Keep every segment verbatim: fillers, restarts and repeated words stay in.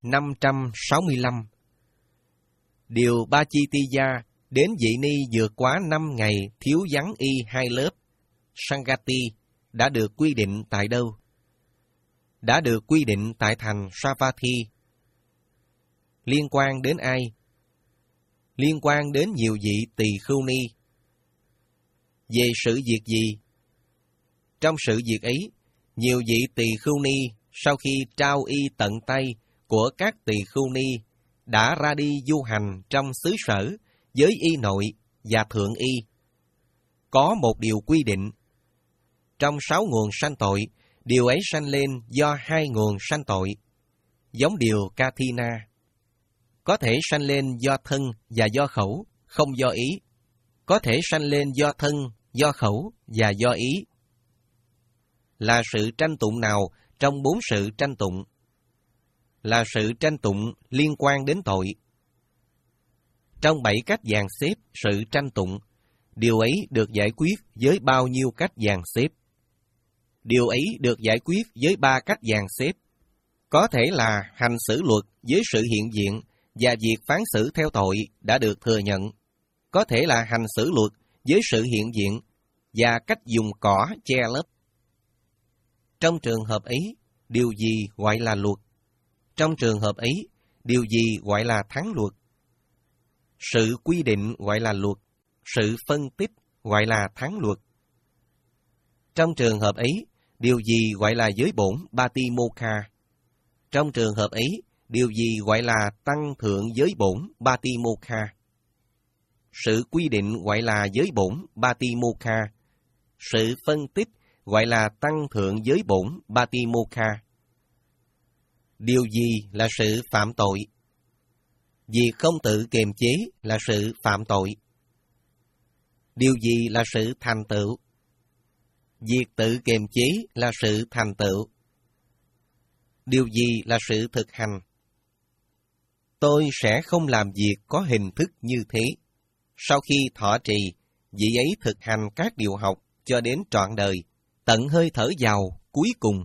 năm trăm sáu mươi lăm. Điều Ba Chi Ti Gia đến vị ni vượt quá năm ngày thiếu vắng y hai lớp Sangati đã được quy định tại đâu? Đã được quy định tại thành Savatthi. Liên quan đến ai? Liên quan đến nhiều vị tỳ khưu ni. Về sự việc gì? Trong sự việc ấy, nhiều vị tỳ khưu ni sau khi trao y tận tay của các tỳ khưu ni đã ra đi du hành trong xứ sở với y nội và thượng y. Có một điều quy định. Trong sáu nguồn sanh tội, điều ấy sanh lên do hai nguồn sanh tội, giống điều Kathina. Có thể sanh lên do thân và do khẩu, không do ý. Có thể sanh lên do thân, do khẩu và do ý. Là sự tranh tụng nào trong bốn sự tranh tụng? Là sự tranh tụng liên quan đến tội. Trong bảy cách dàn xếp sự tranh tụng, điều ấy được giải quyết với bao nhiêu cách dàn xếp? Điều ấy được giải quyết với ba cách dàn xếp. Có thể là hành xử luật với sự hiện diện và việc phán xử theo tội đã được thừa nhận. Có thể là hành xử luật với sự hiện diện và cách dùng cỏ che lấp. Trong trường hợp ấy, điều gì gọi là luật? Trong trường hợp ấy, điều gì gọi là thắng luật? Sự quy định gọi là luật, sự phân tích gọi là thắng luật. Trong trường hợp ấy, điều gì gọi là giới bổn Batimokha? Trong trường hợp ấy, điều gì gọi là tăng thượng giới bổn Batimokha? Sự quy định gọi là giới bổn Batimokha. Sự phân tích gọi là tăng thượng giới bổn Batimokha. Điều gì là sự phạm tội? Việc không tự kiềm chế là sự phạm tội. Điều gì là sự thành tựu? Việc tự kiềm chế là sự thành tựu. Điều gì là sự thực hành? Tôi sẽ không làm việc có hình thức như thế. Sau khi thọ trì, vị ấy thực hành các điều học cho đến trọn đời, tận hơi thở vào cuối cùng.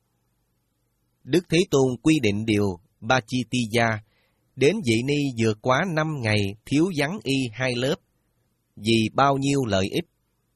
Đức Thế Tôn quy định điều Ba Chi Ti Gia đến vị ni vượt quá năm ngày thiếu vắng y hai lớp, vì bao nhiêu lợi ích.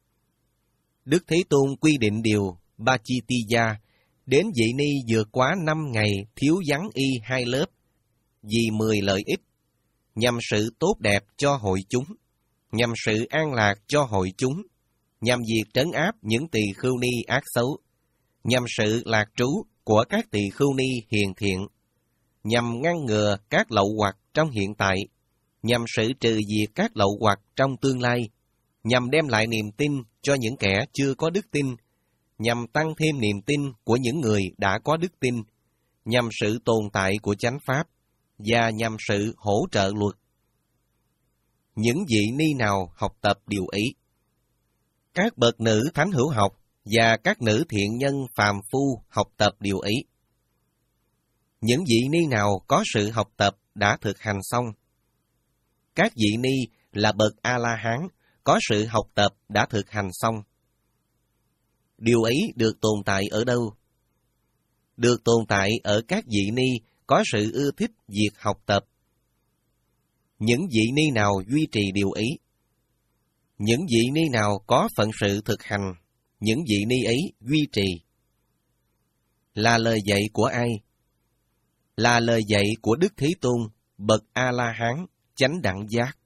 Đức Thế Tôn quy định điều Ba Chi Ti Gia đến vị ni vượt quá năm ngày thiếu vắng y hai lớp, vì mười lợi ích, nhằm sự tốt đẹp cho hội chúng, nhằm sự an lạc cho hội chúng, nhằm việc trấn áp những tỳ khưu ni ác xấu, nhằm sự lạc trú của các tỳ khưu ni hiền thiện, nhằm ngăn ngừa các lậu hoặc trong hiện tại, nhằm sự trừ diệt các lậu hoặc trong tương lai, nhằm đem lại niềm tin cho những kẻ chưa có đức tin, nhằm tăng thêm niềm tin của những người đã có đức tin, nhằm sự tồn tại của chánh pháp, và nhằm sự hỗ trợ luật. Những vị ni nào học tập điều ấy? Các bậc nữ thánh hữu học và các nữ thiện nhân phàm phu học tập điều ấy. Những vị ni nào có sự học tập đã thực hành xong? Các vị ni là bậc A-la-hán có sự học tập đã thực hành xong. Điều ấy được tồn tại ở đâu? Được tồn tại ở các vị ni có sự ưa thích việc học tập. Những vị ni nào duy trì điều ấy? Những vị ni nào có phận sự thực hành, những vị ni ấy duy trì. Là lời dạy của ai? Là lời dạy của Đức Thế Tôn, bậc A-la-hán, chánh đẳng giác.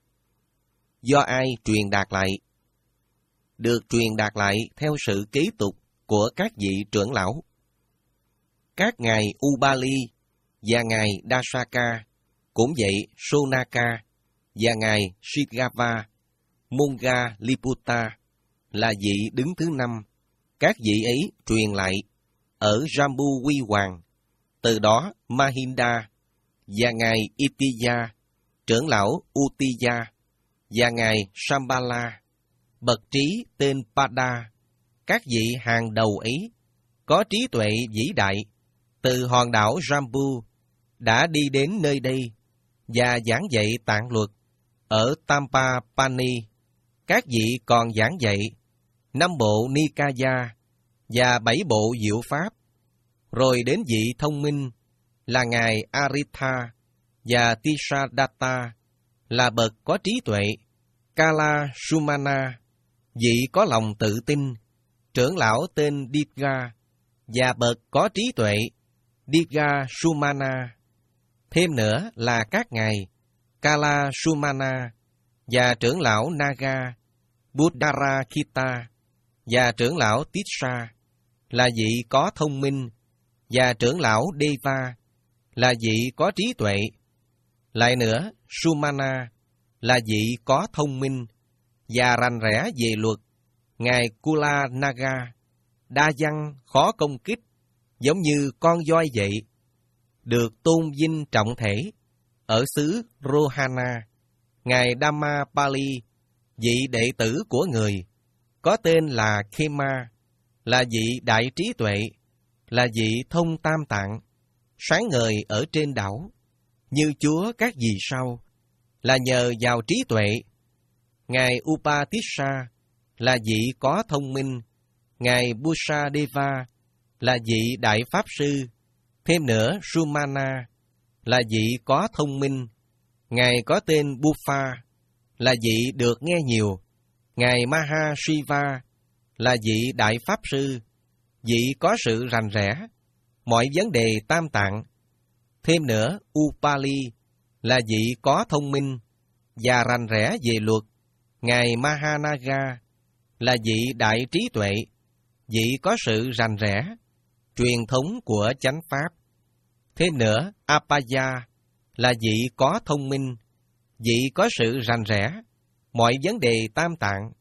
Do ai truyền đạt lại? Được truyền đạt lại theo sự kế tục của các vị trưởng lão. Các ngài Ubali và ngài Dasaka, cũng vậy Sonaka và ngài Shigava, Monga Liputta là vị đứng thứ năm. Các vị ấy truyền lại ở Jambu Quy Hoàng, từ đó Mahinda và ngài Itiya, trưởng lão Utiya và ngài Sambala, bậc trí tên Pada. Các vị hàng đầu ấy có trí tuệ vĩ đại từ hòn đảo Jambu đã đi đến nơi đây và giảng dạy tạng luật ở Tampapani. Các vị còn giảng dạy năm bộ Nikaya và bảy bộ diệu pháp, rồi đến vị thông minh là Ngài Aritha, và Tisadatta là bậc có trí tuệ. Kala Sumana, vị có lòng tự tin, trưởng lão tên Digha, và bậc có trí tuệ, Digha Sumana. Thêm nữa là các ngài Kala Sumana, và trưởng lão Naga, Buddharakita, và trưởng lão Tissa, là vị có thông minh, và trưởng lão Deva, là vị có trí tuệ. Lại nữa, Sumana, là vị có thông minh, và rành rẽ về luật. Ngài Kula Naga, đa văn, khó công kích, giống như con voi vậy, được tôn vinh trọng thể ở xứ Rohana. Ngài Dhammapali, vị đệ tử của người, có tên là Khema, là vị đại trí tuệ, là vị thông tam tạng, sáng ngời ở trên đảo, như Chúa các vì sao, là nhờ vào trí tuệ. Ngài Upatissa, là vị có thông minh. Ngài Busadeva, là vị đại pháp sư. Thêm nữa, Sumana, là vị có thông minh. Ngài có tên Bufa, là vị được nghe nhiều. Ngài Mahashiva, là vị đại pháp sư, vị có sự rành rẽ mọi vấn đề tam tạng. Thêm nữa, Upali, là vị có thông minh và rành rẽ về luật. Ngài Mahanaga, là vị đại trí tuệ, vị có sự rành rẽ truyền thống của chánh pháp. Thêm nữa, Apaya, là vị có thông minh, vị có sự rành rẽ mọi vấn đề tam tạng.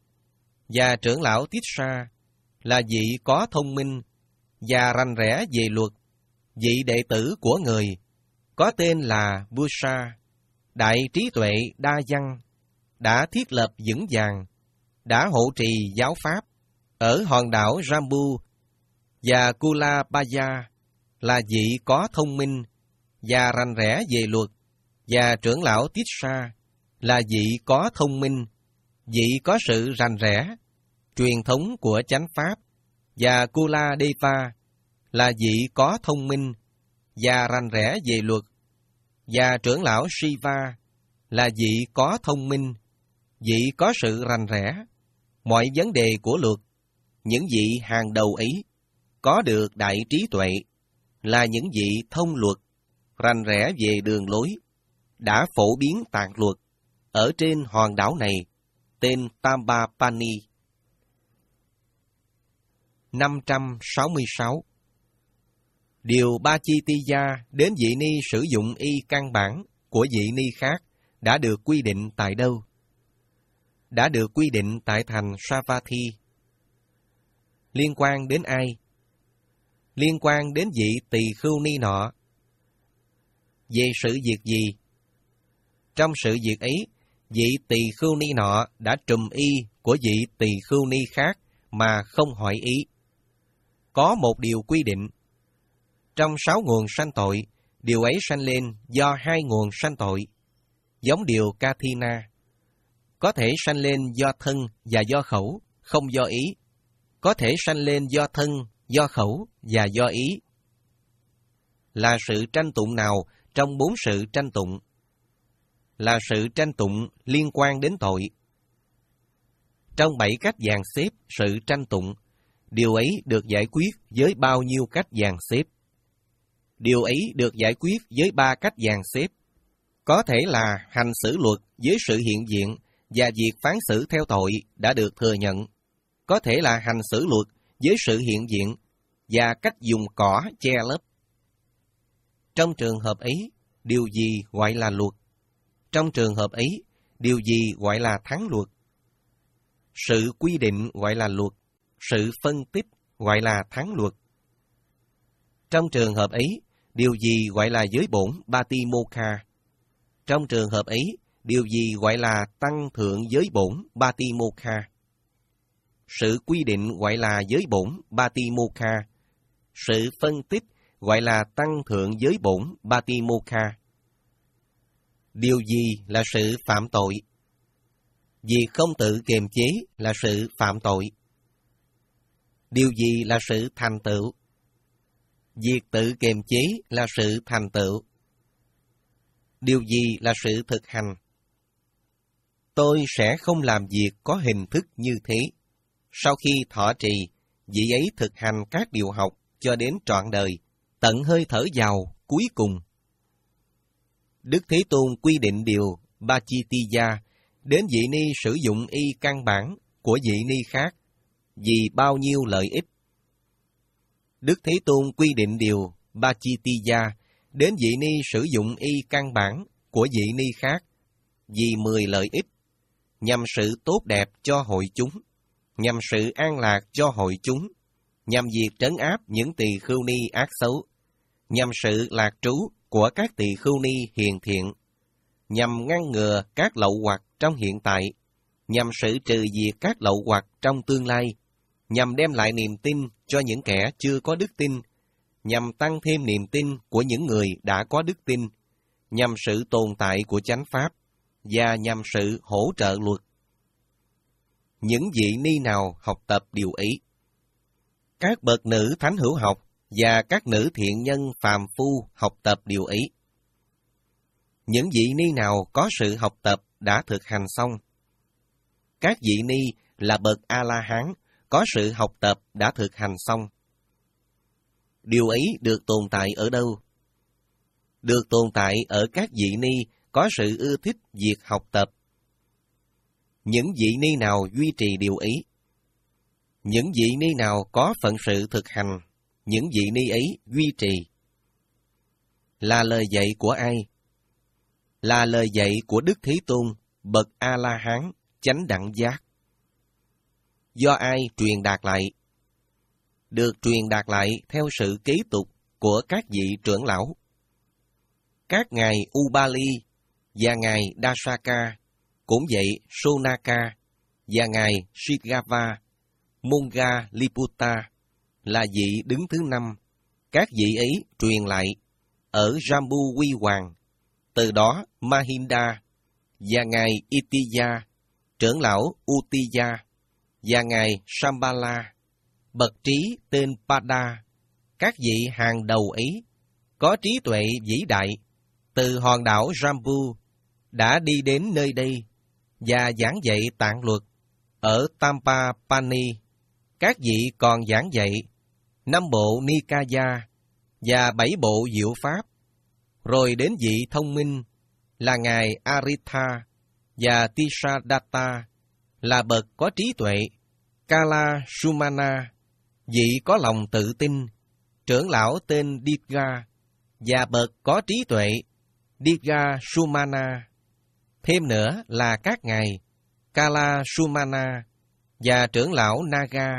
Và trưởng lão Tissa, là vị có thông minh và rành rẽ về luật, vị đệ tử của người, có tên là Busa, đại trí tuệ đa văn, đã thiết lập vững vàng, đã hộ trì giáo pháp ở hòn đảo Jambu. Và Kulabaya, là vị có thông minh và rành rẽ về luật, và trưởng lão Tissa, là vị có thông minh, vị có sự rành rẽ truyền thống của chánh pháp. Và Kuladeva, là vị có thông minh và rành rẽ về luật, và trưởng lão Shiva, là vị có thông minh, vị có sự rành rẽ mọi vấn đề của luật. Những vị hàng đầu ấy có được đại trí tuệ, là những vị thông luật, rành rẽ về đường lối, đã phổ biến tạng luật ở trên hòn đảo này, tên Tambapani. năm trăm sáu mươi sáu. Điều Ba Chi Ti Gia đến vị ni sử dụng y căn bản của vị ni khác đã được quy định tại đâu? Đã được quy định tại thành Savatthi. Liên quan đến ai? Liên quan đến vị tỳ khưu ni nọ. Về sự việc gì? Trong sự việc ấy, vị tỳ khưu ni nọ đã trùm y của vị tỳ khưu ni khác mà không hỏi ý. Có một điều quy định. Trong sáu nguồn sanh tội, điều ấy sanh lên do hai nguồn sanh tội, giống điều Kathina. Có thể sanh lên do thân và do khẩu, không do ý. Có thể sanh lên do thân, do khẩu và do ý. Là sự tranh tụng nào trong bốn sự tranh tụng? Là sự tranh tụng liên quan đến tội. Trong bảy cách dàn xếp sự tranh tụng, điều ấy được giải quyết với bao nhiêu cách dàn xếp? Điều ấy được giải quyết với ba cách dàn xếp. Có thể là hành xử luật với sự hiện diện và việc phán xử theo tội đã được thừa nhận. Có thể là hành xử luật với sự hiện diện và cách dùng cỏ che lấp. Trong trường hợp ấy, điều gì gọi là luật? Trong trường hợp ấy, điều gì gọi là thắng luật? Sự quy định gọi là luật, sự phân tích gọi là thắng luật. Trong trường hợp ấy, điều gì gọi là giới bổn Batimokha? Trong trường hợp ấy, điều gì gọi là tăng thượng giới bổn Batimokha? Sự quy định gọi là giới bổn Batimokha. Sự phân tích gọi là tăng thượng giới bổn Batimokha. Điều gì là sự phạm tội? Việc không tự kiềm chế là sự phạm tội. Điều gì là sự thành tựu? Việc tự kiềm chế là sự thành tựu. Điều gì là sự thực hành? Tôi sẽ không làm việc có hình thức như thế. Sau khi thọ trì, vị ấy thực hành các điều học cho đến trọn đời, tận hơi thở vào cuối cùng. Đức Thế Tôn quy định điều Bachitiya đến vị ni sử dụng y căn bản của vị ni khác vì bao nhiêu lợi ích. Đức Thế Tôn quy định điều Bachitiya đến vị ni sử dụng y căn bản của vị ni khác vì mười lợi ích, nhằm sự tốt đẹp cho hội chúng, nhằm sự an lạc cho hội chúng, nhằm việc trấn áp những tỳ khưu ni ác xấu, nhằm sự lạc trú của các tỳ khưu ni hiền thiện, nhằm ngăn ngừa các lậu hoặc trong hiện tại, nhằm sự trừ diệt các lậu hoặc trong tương lai, nhằm đem lại niềm tin cho những kẻ chưa có đức tin, nhằm tăng thêm niềm tin của những người đã có đức tin, nhằm sự tồn tại của chánh pháp, và nhằm sự hỗ trợ luật. Những vị ni nào học tập điều ý? Các bậc nữ thánh hữu học và các nữ thiện nhân phàm phu học tập điều ý. Những vị ni nào có sự học tập đã thực hành xong. Các vị ni là bậc A-la-hán có sự học tập đã thực hành xong. Điều ấy được tồn tại ở đâu? Được tồn tại ở các vị ni có sự ưa thích việc học tập. Những vị ni nào duy trì điều ý? Những vị ni nào có phận sự thực hành, những vị ni ấy duy trì. Là lời dạy của ai? Là lời dạy của Đức Thế Tôn, bậc A-la-hán, chánh đẳng giác. Do ai truyền đạt lại? Được truyền đạt lại theo sự kế tục của các vị trưởng lão. Các ngài Ubali và ngài Dasaka, cũng vậy Sonaka và ngài Shigava, Monga Liputta là vị đứng thứ năm. Các vị ấy truyền lại ở Jambu Quy Hoàng. Từ đó Mahinda và ngài Itiya, trưởng lão Utiya và ngài Shambhala, bậc trí tên Pada, các vị hàng đầu ấy có trí tuệ vĩ đại, từ hòn đảo Jambu đã đi đến nơi đây và giảng dạy tạng luật ở Tampapani. Các vị còn giảng dạy năm bộ Nikaya và bảy bộ diệu pháp, rồi đến vị thông minh là ngài Aritha và Tisadatta là bậc có trí tuệ, Kala Sumana, vị có lòng tự tin, trưởng lão tên Diga và bậc có trí tuệ, Diga Sumana. Thêm nữa là các ngài Kala Sumana và trưởng lão Naga,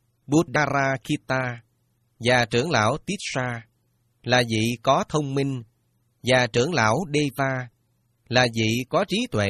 Buddharakita và trưởng lão Tissa là vị có thông minh, và trưởng lão Deva là vị có trí tuệ.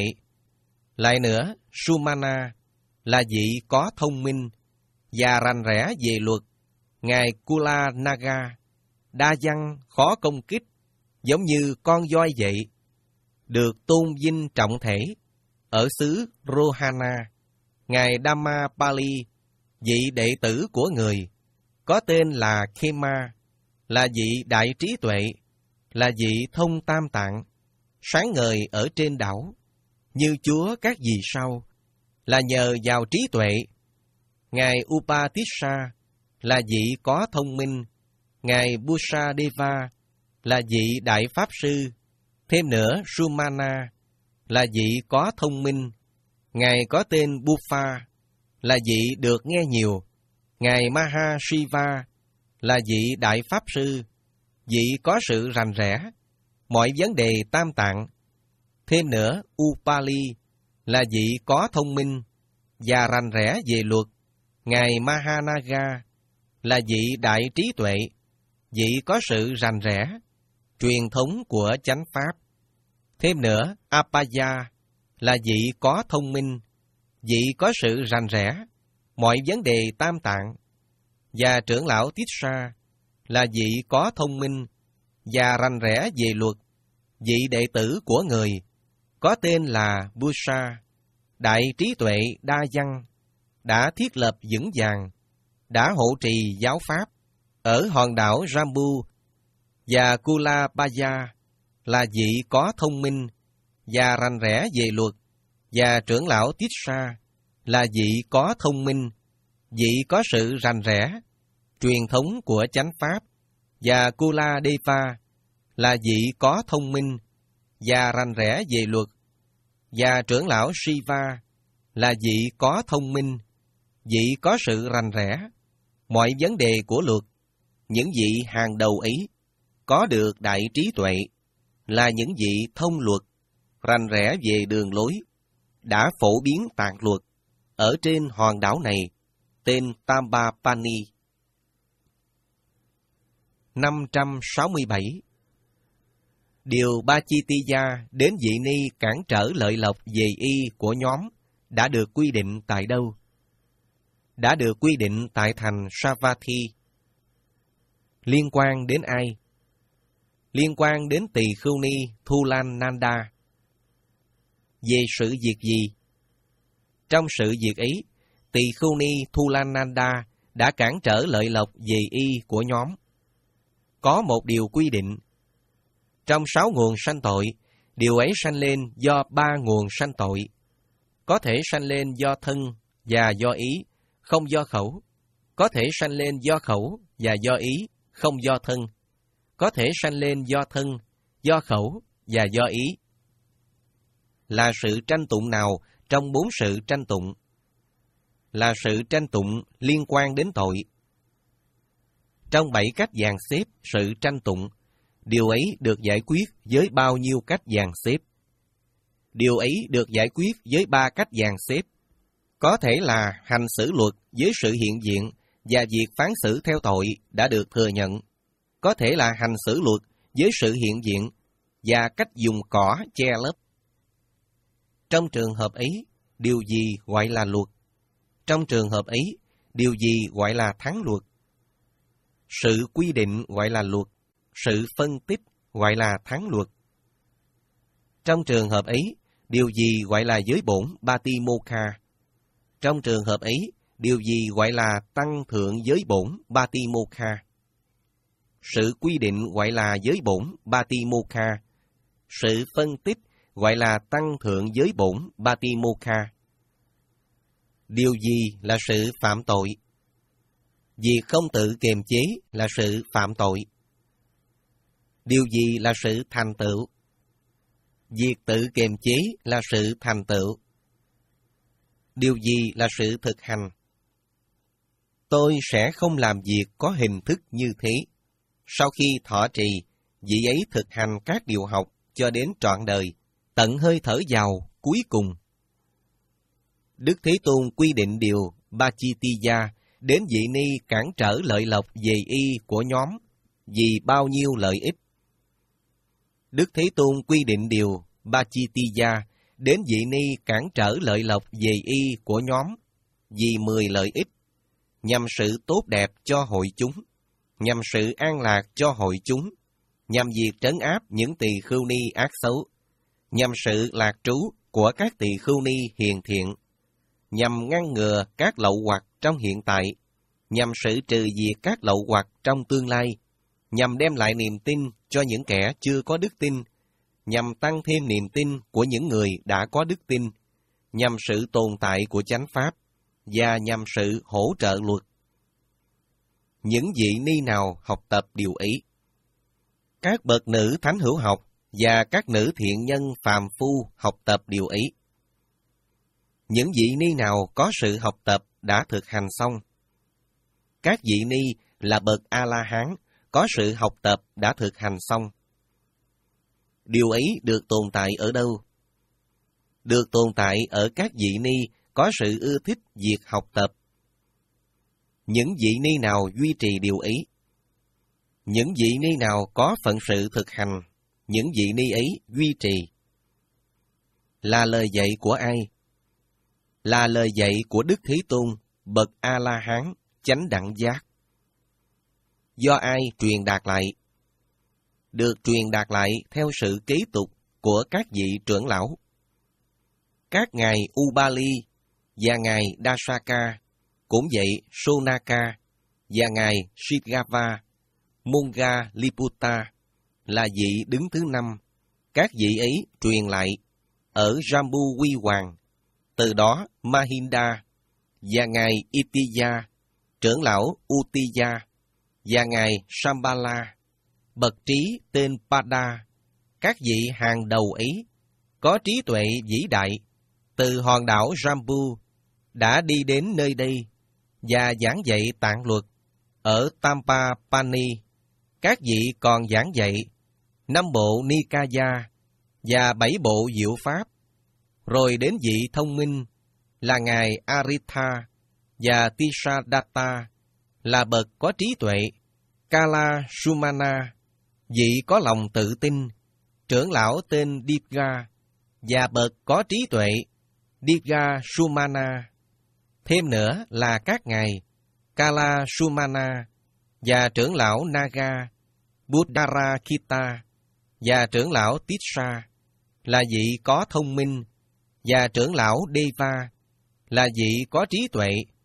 Lại nữa, Sumana là vị có thông minh và rành rẽ về luật, ngài Kula Naga, đa văn khó công kích, giống như con voi vậy, được tôn vinh trọng thể. Ở xứ Rohana, ngài Dhammapali, vị đệ tử của người, có tên là Khema, là vị đại trí tuệ, là vị thông tam tạng, sáng ngời ở trên đảo, như Chúa các vì sao, là nhờ vào trí tuệ. Ngài Upatissa là vị có thông minh, ngài Busadeva là vị đại pháp sư. Thêm nữa, Sumana là vị có thông minh, ngài có tên Bufa là vị được nghe nhiều. Ngài Mahashiva là vị đại pháp sư, vị có sự rành rẽ mọi vấn đề tam tạng. Thêm nữa, Upali là vị có thông minh và rành rẽ về luật. Ngài Mahanaga là vị đại trí tuệ, vị có sự rành rẽ truyền thống của chánh pháp. Thêm nữa, Apaya là vị có thông minh, vị có sự rành rẽ mọi vấn đề tam tạng. Và trưởng lão Tissa là vị có thông minh và rành rẽ về luật, vị đệ tử của người, có tên là Busa, đại trí tuệ đa văn, đã thiết lập vững vàng, đã hộ trì giáo pháp, Ở hòn đảo Jambu và Kulabaya là vị có thông minh và rành rẽ về luật, và trưởng lão Tissa là vị có thông minh, vị có sự rành rẽ, truyền thống của chánh pháp, và Kuladeva là vị có thông minh và rành rẽ về luật, và trưởng lão Shiva là vị có thông minh, vị có sự rành rẽ, mọi vấn đề của luật, những vị hàng đầu ấy, có được đại trí tuệ, là những vị thông luật, rành rẽ về đường lối, đã phổ biến tạng luật ở trên hòn đảo này, tên Tambapani. năm trăm sáu mươi bảy. Điều Bachitiya đến vị ni cản trở lợi lộc về y của nhóm đã được quy định tại đâu? Đã được quy định tại thành Savatthi. Liên quan đến ai? Liên quan đến tỳ khưu ni Thulananda. Về sự việc gì? Trong sự việc ấy, tỳ khưu ni Thulananda đã cản trở lợi lộc về y của nhóm. Có một điều quy định. Trong sáu nguồn sanh tội, điều ấy sanh lên do ba nguồn sanh tội. Có thể sanh lên do thân và do ý, không do khẩu. Có thể sanh lên do khẩu và do ý, không do thân. Có thể sanh lên do thân, do khẩu và do ý. Là sự tranh tụng nào trong bốn sự tranh tụng? Là sự tranh tụng liên quan đến tội. Trong bảy cách dàn xếp sự tranh tụng, điều ấy được giải quyết với bao nhiêu cách dàn xếp? Điều ấy được giải quyết với ba cách dàn xếp. Có thể là hành xử luật với sự hiện diện và việc phán xử theo tội đã được thừa nhận. Có thể là hành xử luật với sự hiện diện và cách dùng cỏ che lấp. Trong trường hợp ấy, điều gì gọi là luật? Trong trường hợp ấy, điều gì gọi là thắng luật? Sự quy định gọi là luật, sự phân tích gọi là thắng luật. Trong trường hợp ấy, điều gì gọi là giới bổn Batimokha? Trong trường hợp ấy, điều gì gọi là tăng thượng giới bổn Batimokha? Sự quy định gọi là giới bổn Batimokha. Sự phân tích gọi là tăng thượng giới bổn Batimokha. Điều gì là sự phạm tội? Việc không tự kiềm chế là sự phạm tội. Điều gì là sự thành tựu? Việc tự kiềm chế là sự thành tựu. Điều gì là sự thực hành? Tôi sẽ không làm việc có hình thức như thế. Sau khi thọ trì, vị ấy thực hành các điều học cho đến trọn đời, tận hơi thở vào cuối cùng. Đức Thế Tôn quy định điều Bachitiya đến vị ni cản trở lợi lộc về y của nhóm vì bao nhiêu lợi ích. Đức Thế Tôn quy định điều Bachitiya đến vị ni cản trở lợi lộc về y của nhóm vì mười lợi ích, nhằm sự tốt đẹp cho hội chúng, nhằm sự an lạc cho hội chúng, nhằm việc trấn áp những tỳ khưu ni ác xấu, nhằm sự lạc trú của các tỳ khưu ni hiền thiện, nhằm ngăn ngừa các lậu hoặc trong hiện tại, nhằm sự trừ diệt các lậu hoặc trong tương lai, nhằm đem lại niềm tin cho những kẻ chưa có đức tin, nhằm tăng thêm niềm tin của những người đã có đức tin, nhằm sự tồn tại của chánh pháp, và nhằm sự hỗ trợ luật. Những vị ni nào học tập điều ấy? Các bậc nữ thánh hữu học và các nữ thiện nhân phàm phu học tập điều ấy. Những vị ni nào có sự học tập đã thực hành xong? Các vị ni là bậc A-la-hán có sự học tập đã thực hành xong. Điều ấy được tồn tại ở đâu? Được tồn tại ở các vị ni có sự ưa thích việc học tập. Những vị ni nào duy trì điều ấy? Những vị ni nào có phận sự thực hành, những vị ni ấy duy trì. Là lời dạy của ai? Là lời dạy của Đức Thế Tôn, bậc A-la-hán, chánh đẳng giác. Do ai truyền đạt lại? Được truyền đạt lại theo sự kế tục của các vị trưởng lão. Các ngài Ubali và ngài Dasaka, cũng vậy Sonaka và ngài Shigava Mongaliputta là vị đứng thứ năm. Các vị ấy truyền lại ở Jambu Quy Hoàng. Từ đó Mahinda và ngài Itiya, trưởng lão Utiya, và ngài Shambhala, bậc trí tên Pada, các vị hàng đầu ấy có trí tuệ vĩ đại, từ hòn đảo Jambu đã đi đến nơi đây và giảng dạy tạng luật ở Tampapani. Các vị còn giảng dạy năm bộ Nikaya và bảy bộ diệu pháp. Rồi đến vị thông minh là ngài Aritha và Tisadatta là bậc có trí tuệ. Kala Sumana, vị có lòng tự tin, trưởng lão tên Dipga và bậc có trí tuệ Dipga Sumana. Thêm nữa là các ngài Kala Sumana và trưởng lão Naga Buddharakita và trưởng lão Tissa là vị có thông minh, và trưởng lão Deva là vị có trí tuệ.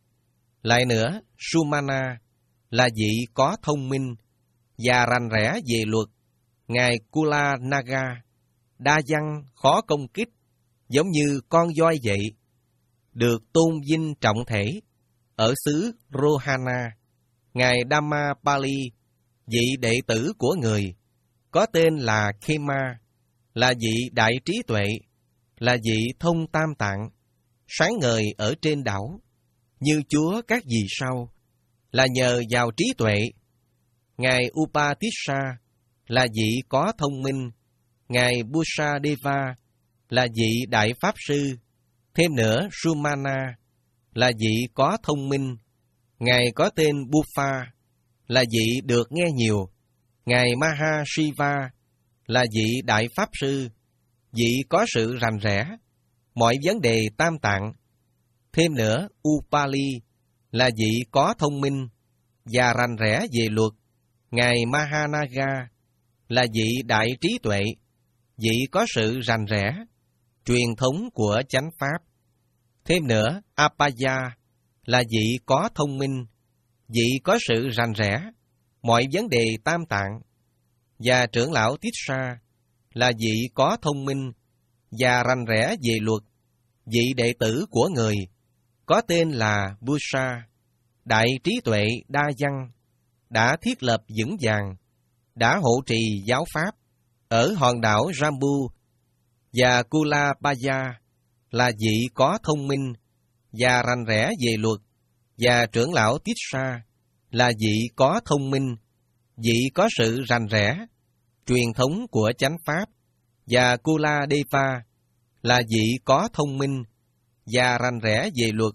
Lại nữa, Sumana là vị có thông minh và rành rẽ về luật. Ngài Kula Naga đa văn khó công kích, giống như con voi vậy, được tôn vinh trọng thể ở xứ Rohana. Ngài Dhammapali, vị đệ tử của người, có tên là Khema, là vị đại trí tuệ, là vị thông tam tạng, sáng ngời ở trên đảo, như Chúa các vì sao, là nhờ vào trí tuệ. Ngài Upatissa là vị có thông minh. Ngài Busadeva là vị đại pháp sư. Thêm nữa, Sumana là vị có thông minh. Ngài có tên Buffa là vị được nghe nhiều. Ngài Mahashiva là vị đại pháp sư, vị có sự rành rẽ mọi vấn đề tam tạng. Thêm nữa, Upali là vị có thông minh và rành rẽ về luật. Ngài Mahanaga là vị đại trí tuệ, vị có sự rành rẽ truyền thống của chánh pháp. Thêm nữa, Apaya là vị có thông minh, vị có sự rành rẽ mọi vấn đề tam tạng. Và trưởng lão Tissa là vị có thông minh và rành rẽ về luật, vị đệ tử của người, có tên là Busa, đại trí tuệ đa văn, đã thiết lập vững vàng, đã hộ trì giáo pháp ở hòn đảo Jambu. Và Kulapaya là vị có thông minh và rành rẽ về luật, và trưởng lão Tissa là vị có thông minh, vị có sự rành rẽ truyền thống của chánh pháp. Và Kuladeva là vị có thông minh và rành rẽ về luật,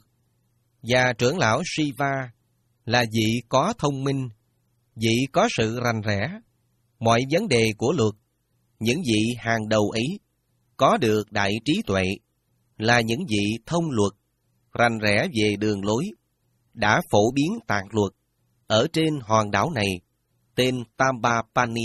và trưởng lão Shiva là vị có thông minh, vị có sự rành rẽ mọi vấn đề của luật. Những vị hàng đầu ấy có được đại trí tuệ, là những vị thông luật, rành rẽ về đường lối, đã phổ biến tạng luật ở trên hòn đảo này, tên Tampapani.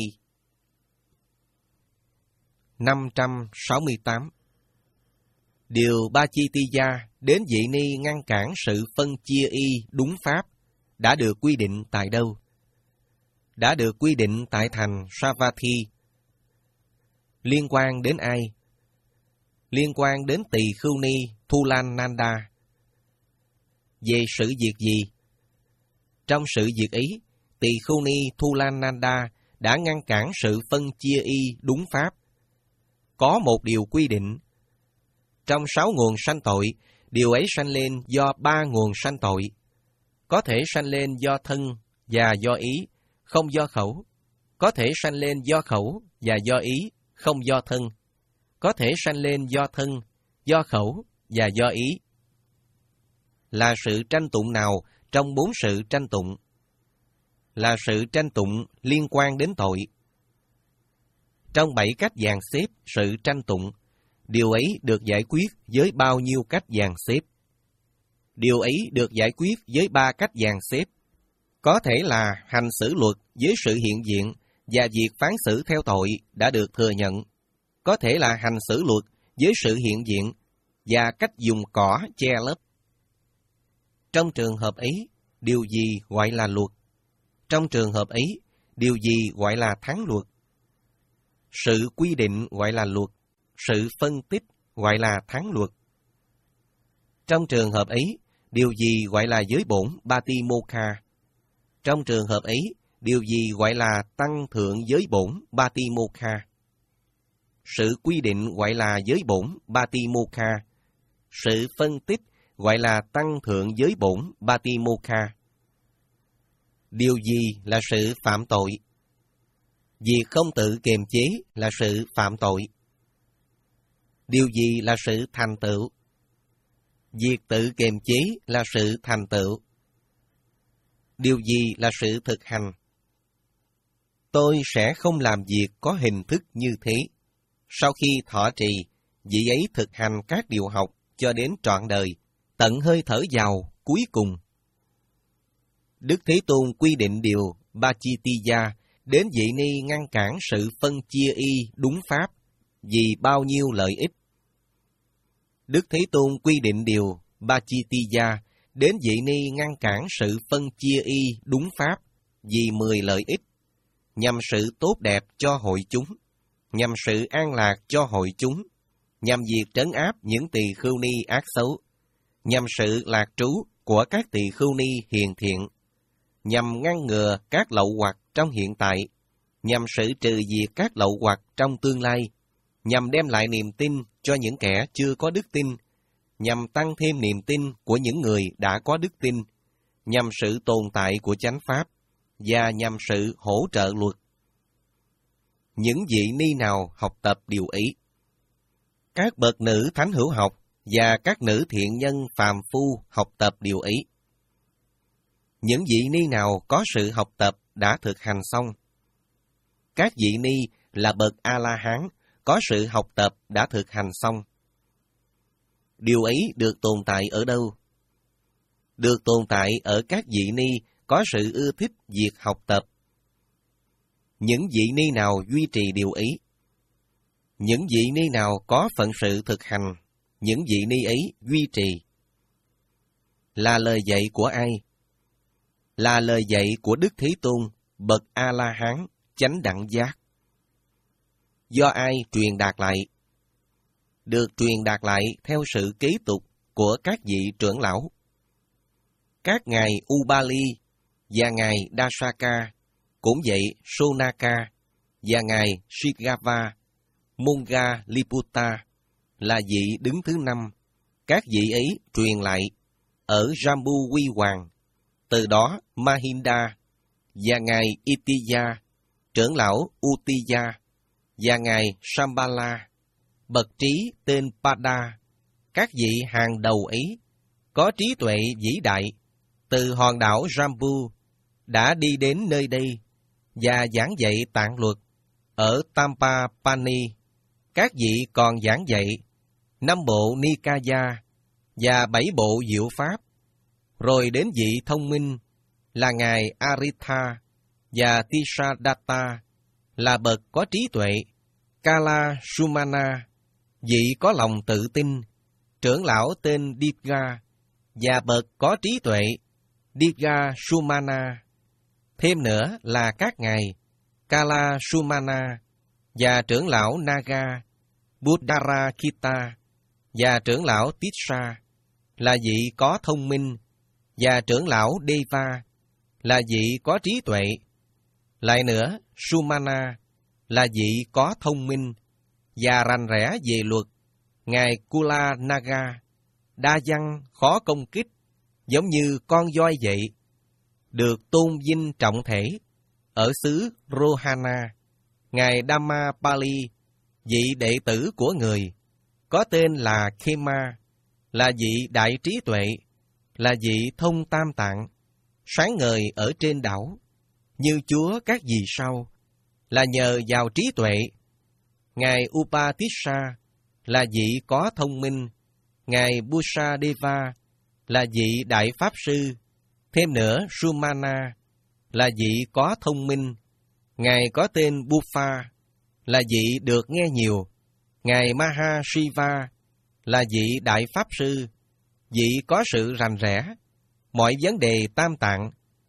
năm trăm sáu mươi tám. Điều Bachitiya đến vị ni ngăn cản sự phân chia y đúng pháp đã được quy định tại đâu? Đã được quy định tại thành Savatthi. Liên quan đến ai? Liên quan đến Tỳ Khưu Ni Thulananda. Về sự việc gì? Trong sự việc ấy, Tỳ Khưu Ni Thulananda đã ngăn cản sự phân chia y đúng pháp. Có một điều quy định. Trong sáu nguồn sanh tội, điều ấy sanh lên do ba nguồn sanh tội. Có thể sanh lên do thân và do ý, không do khẩu. Có thể sanh lên do khẩu và do ý, không do thân. Có thể sanh lên do thân, do khẩu và do ý. Là sự tranh tụng nào trong bốn sự tranh tụng? Là sự tranh tụng liên quan đến tội. Trong bảy cách dàn xếp sự tranh tụng, điều ấy được giải quyết với bao nhiêu cách dàn xếp? Điều ấy được giải quyết với ba cách dàn xếp. Có thể là hành xử luật với sự hiện diện và việc phán xử theo tội đã được thừa nhận. Có thể là hành xử luật với sự hiện diện và cách dùng cỏ che lấp. Trong trường hợp ấy, điều gì gọi là luật? Trong trường hợp ấy, điều gì gọi là thắng luật? Sự quy định gọi là luật, sự phân tích gọi là thắng luật. Trong trường hợp ấy, điều gì gọi là giới bổn Patimokkha? Trong trường hợp ấy, điều gì gọi là tăng thượng giới bổn Patimokkha? Sự quy định gọi là giới bổn Patimokkha. Sự phân tích gọi là tăng thượng giới bổn Patimokkha. Điều gì là sự phạm tội? Việc không tự kiềm chế là sự phạm tội. Điều gì là sự thành tựu? Việc tự kiềm chế là sự thành tựu. Điều gì là sự thực hành? Tôi sẽ không làm việc có hình thức như thế. Sau khi thọ trì, vị ấy thực hành các điều học cho đến trọn đời, tận hơi thở vào cuối cùng. Đức Thế Tôn quy định điều Pachitiya đến vị ni ngăn cản sự phân chia y đúng pháp vì bao nhiêu lợi ích. Đức Thế Tôn quy định điều Pachitiya đến vị ni ngăn cản sự phân chia y đúng pháp vì mười lợi ích, nhằm sự tốt đẹp cho hội chúng, nhằm sự an lạc cho hội chúng, nhằm việc trấn áp những tỳ khưu ni ác xấu, nhằm sự lạc trú của các tỳ khưu ni hiền thiện, nhằm ngăn ngừa các lậu hoặc trong hiện tại, nhằm sự trừ diệt các lậu hoặc trong tương lai, nhằm đem lại niềm tin cho những kẻ chưa có đức tin, nhằm tăng thêm niềm tin của những người đã có đức tin, nhằm sự tồn tại của chánh pháp, và nhằm sự hỗ trợ luật. Những vị ni nào học tập điều ấy? Các bậc nữ thánh hữu học và các nữ thiện nhân phàm phu học tập điều ấy. Những vị ni nào có sự học tập đã thực hành xong? Các vị ni là bậc A-la-hán có sự học tập đã thực hành xong. Điều ấy được tồn tại ở đâu? Được tồn tại ở các vị ni có sự ưa thích việc học tập. Những vị ni nào duy trì điều ấy? Những vị ni nào có phận sự thực hành, những vị ni ấy duy trì. Là lời dạy của ai? Là lời dạy của Đức Thế Tôn, bậc A-la-hán, chánh đẳng giác. Do ai truyền đạt lại? Được truyền đạt lại theo sự kế tục của các vị trưởng lão. Các ngài Ubali và ngài Dasaka, cũng vậy Sonaka và ngài Shigava, Monga Liputta là vị đứng thứ năm. Các vị ấy truyền lại ở Jambu Quy Hoàng. Từ đó Mahinda và ngài Itiya, trưởng lão Utiya và ngài Shambhala, bậc trí tên Pada, các vị hàng đầu ấy có trí tuệ vĩ đại, từ hòn đảo Jambu đã đi đến nơi đây và giảng dạy tạng luật ở Tampapani. Các vị còn giảng dạy năm bộ Nikaya và bảy bộ diệu pháp, rồi đến vị thông minh là ngài Aritha và Tisadatta là bậc có trí tuệ, Kala Sumana, vị có lòng tự tin, trưởng lão tên Digha và bậc có trí tuệ, Digha Sumana. Thêm nữa là các ngài Kala Sumana và trưởng lão Naga, Buddharakita và trưởng lão Tissa là vị có thông minh, và trưởng lão Deva là vị có trí tuệ. Lại nữa, Sumana là vị có thông minh và rành rẽ về luật, ngài Kula Naga, đa văn khó công kích, giống như con voi vậy, được tôn vinh trọng thể ở xứ Rohana. Ngài Dhammapali, vị đệ tử của người, có tên là Khema, là vị đại trí tuệ, là vị thông tam tạng, sáng ngời ở trên đảo, như Chúa các vì sao, là nhờ vào trí tuệ. Ngài Upatissa là vị có thông minh, ngài Busadeva là vị đại pháp sư. Thêm nữa, Sumana là vị có thông minh, ngài có tên Buffa là vị được nghe nhiều. Ngài Mahashiva là vị đại pháp sư, vị có sự rành rẽ mọi vấn đề tam tạng.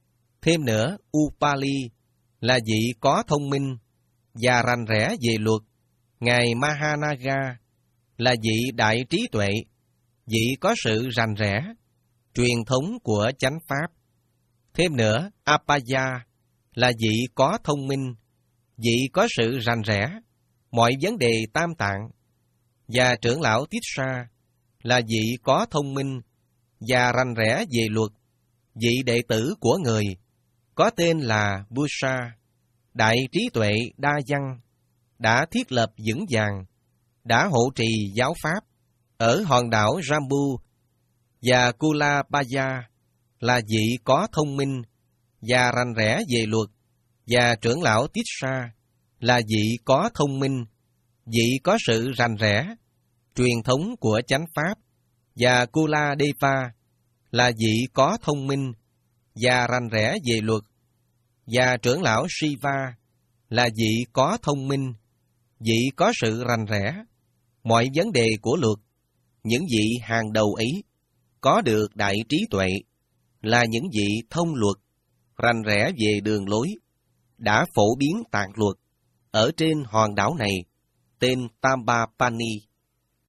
Thêm nữa, Upali là vị có thông minh và rành rẽ về luật. Ngài Mahanaga là vị đại trí tuệ, vị có sự rành rẽ, truyền thống của chánh pháp. Thêm nữa, Apaya là vị có thông minh, vị có sự rành rẽ, mọi vấn đề tam tạng. Và trưởng lão Tissa là vị có thông minh và rành rẽ về luật, vị đệ tử của người, có tên là Busa, đại trí tuệ đa văn, đã thiết lập vững vàng, đã hộ trì giáo pháp ở hòn đảo Jambu. Và Kulabaya là vị có thông minh và rành rẽ về luật, và trưởng lão Tissa là vị có thông minh, vị có sự rành rẽ, truyền thống của chánh pháp. Và Kuladeva là vị có thông minh và rành rẽ về luật, và trưởng lão Shiva là vị có thông minh, vị có sự rành rẽ, mọi vấn đề của luật. Những vị hàng đầu ấy có được đại trí tuệ, là những vị thông luật, rành rẽ về đường lối, đã phổ biến tạng luật ở trên hòn đảo này, tên Tambapani.